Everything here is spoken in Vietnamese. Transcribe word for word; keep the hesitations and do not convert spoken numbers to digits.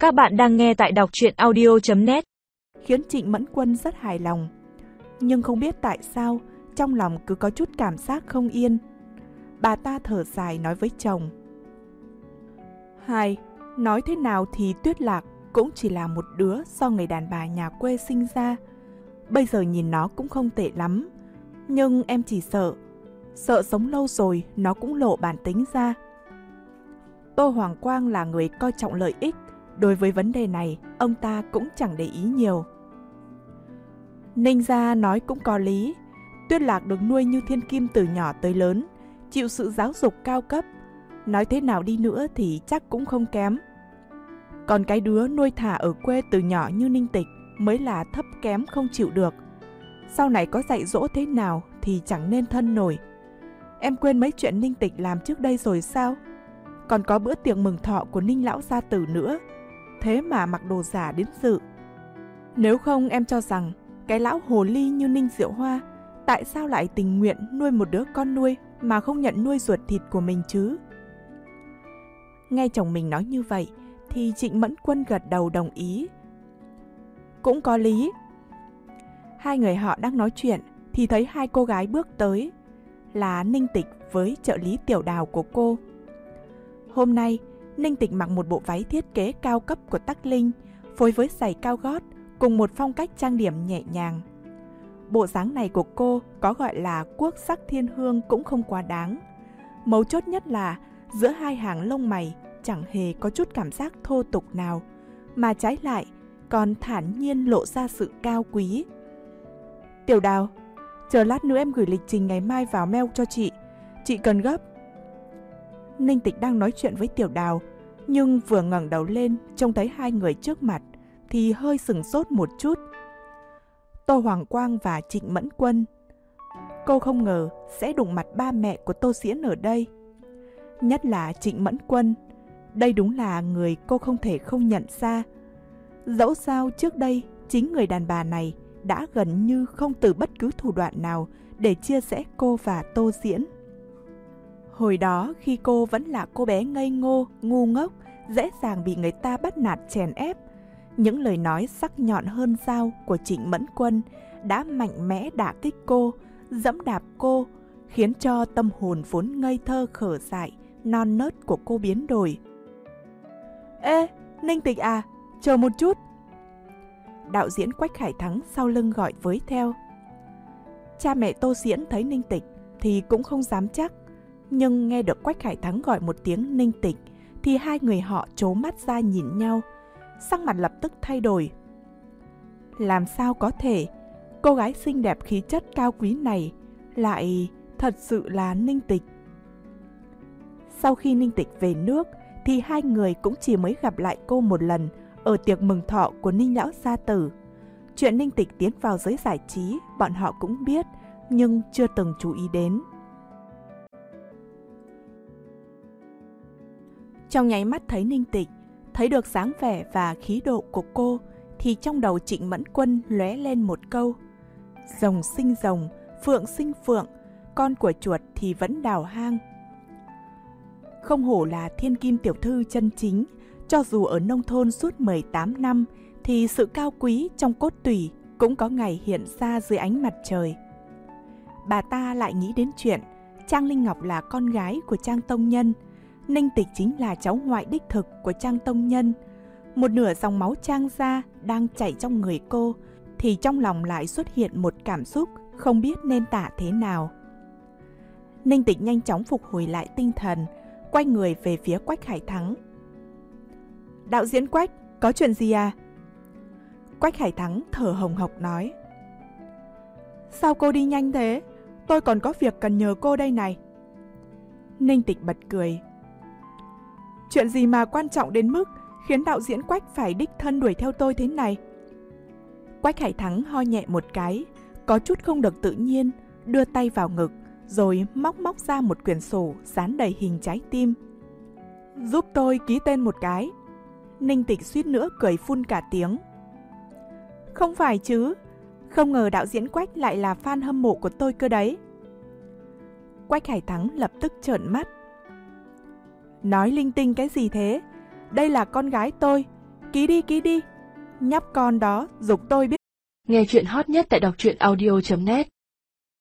Các bạn đang nghe tại đọc truyện audio chấm net. Khiến Trịnh Mẫn Quân rất hài lòng. Nhưng không biết tại sao, trong lòng cứ có chút cảm giác không yên. Bà ta thở dài nói với chồng: Hai, nói thế nào thì Tuyết Lạc cũng chỉ là một đứa do người đàn bà nhà quê sinh ra. Bây giờ nhìn nó cũng không tệ lắm. Nhưng em chỉ sợ, sợ sống lâu rồi nó cũng lộ bản tính ra. Tô Hoàng Quang là người coi trọng lợi ích. Đối với vấn đề này, ông ta cũng chẳng để ý nhiều. Ninh gia nói cũng có lý. Tuyết Lạc được nuôi như thiên kim từ nhỏ tới lớn, chịu sự giáo dục cao cấp. Nói thế nào đi nữa thì chắc cũng không kém. Còn cái đứa nuôi thả ở quê từ nhỏ như Ninh Tịch mới là thấp kém không chịu được. Sau này có dạy dỗ thế nào thì chẳng nên thân nổi. Em quên mấy chuyện Ninh Tịch làm trước đây rồi sao? Còn có bữa tiệc mừng thọ của Ninh lão gia tử nữa. Thế mà mặc đồ giả đến dự. Nếu không em cho rằng cái lão hồ ly như Ninh Diệu Hoa tại sao lại tình nguyện nuôi một đứa con nuôi mà không nhận nuôi ruột thịt của mình chứ? Nghe chồng mình nói như vậy thì Trịnh Mẫn Quân gật đầu đồng ý. Cũng có lý. Hai người họ đang nói chuyện thì thấy hai cô gái bước tới, là Ninh Tịch với trợ lý Tiểu Đào của cô. Hôm nay Ninh Tịch mặc một bộ váy thiết kế cao cấp của Tắc Linh, phối với giày cao gót cùng một phong cách trang điểm nhẹ nhàng. Bộ dáng này của cô có gọi là quốc sắc thiên hương cũng không quá đáng. Mấu chốt nhất là giữa hai hàng lông mày chẳng hề có chút cảm giác thô tục nào, mà trái lại còn thản nhiên lộ ra sự cao quý. Tiểu Đào, chờ lát nữa em gửi lịch trình ngày mai vào mail cho chị. Chị cần gấp. Ninh Tịch đang nói chuyện với Tiểu Đào, nhưng vừa ngẩng đầu lên trông thấy hai người trước mặt thì hơi sửng sốt một chút. Tô Hoàng Quang và Trịnh Mẫn Quân. Cô không ngờ sẽ đụng mặt ba mẹ của Tô Diễn ở đây. Nhất là Trịnh Mẫn Quân. Đây đúng là người cô không thể không nhận ra. Dẫu sao trước đây chính người đàn bà này đã gần như không từ bất cứ thủ đoạn nào để chia rẽ cô và Tô Diễn. Hồi đó khi cô vẫn là cô bé ngây ngô, ngu ngốc, dễ dàng bị người ta bắt nạt chèn ép, những lời nói sắc nhọn hơn dao của Trịnh Mẫn Quân đã mạnh mẽ đả kích cô, dẫm đạp cô, khiến cho tâm hồn vốn ngây thơ khở dại, non nớt của cô biến đổi. Ê, Ninh Tịch à, chờ một chút. Đạo diễn Quách Khải Thắng sau lưng gọi với theo. Cha mẹ Tô Diễn thấy Ninh Tịch thì cũng không dám chắc, nhưng nghe được Quách Khải Thắng gọi một tiếng Ninh Tịch thì hai người họ trố mắt ra nhìn nhau, sắc mặt lập tức thay đổi. Làm sao có thể cô gái xinh đẹp khí chất cao quý này lại thật sự là Ninh Tịch? Sau khi Ninh Tịch về nước thì hai người cũng chỉ mới gặp lại cô một lần ở tiệc mừng thọ của Ninh lão gia tử. Chuyện Ninh Tịch tiến vào giới giải trí bọn họ cũng biết, nhưng chưa từng chú ý đến. Trong nháy mắt thấy Ninh Tịch, thấy được dáng vẻ và khí độ của cô, thì trong đầu Trịnh Mẫn Quân lóe lên một câu: rồng sinh rồng, phượng sinh phượng, con của chuột thì vẫn đào hang. Không hổ là thiên kim tiểu thư chân chính, cho dù ở nông thôn suốt mười tám năm thì sự cao quý trong cốt tủy cũng có ngày hiện ra dưới ánh mặt trời. Bà ta lại nghĩ đến chuyện Trang Linh Ngọc là con gái của Trang Tông Nhân, Ninh Tịch chính là cháu ngoại đích thực của Trang Tông Nhân. Một nửa dòng máu Trang gia đang chảy trong người cô, thì trong lòng lại xuất hiện một cảm xúc không biết nên tả thế nào. Ninh Tịch nhanh chóng phục hồi lại tinh thần, quay người về phía Quách Khải Thắng. Đạo diễn Quách, có chuyện gì à? Quách Khải Thắng thở hồng hộc nói. Sao cô đi nhanh thế? Tôi còn có việc cần nhờ cô đây này. Ninh Tịch bật cười. Chuyện gì mà quan trọng đến mức khiến đạo diễn Quách phải đích thân đuổi theo tôi thế này? Quách Khải Thắng ho nhẹ một cái, có chút không được tự nhiên, đưa tay vào ngực, rồi móc móc ra một quyển sổ dán đầy hình trái tim. Giúp tôi ký tên một cái. Ninh Tịch suýt nữa cười phun cả tiếng. Không phải chứ, không ngờ đạo diễn Quách lại là fan hâm mộ của tôi cơ đấy. Quách Khải Thắng lập tức trợn mắt. Nói linh tinh cái gì thế? Đây là con gái tôi, Ký đi, ký đi. Nhóc con đó giục tôi biết. Nghe chuyện hot nhất tại đọc truyện audio chấm net.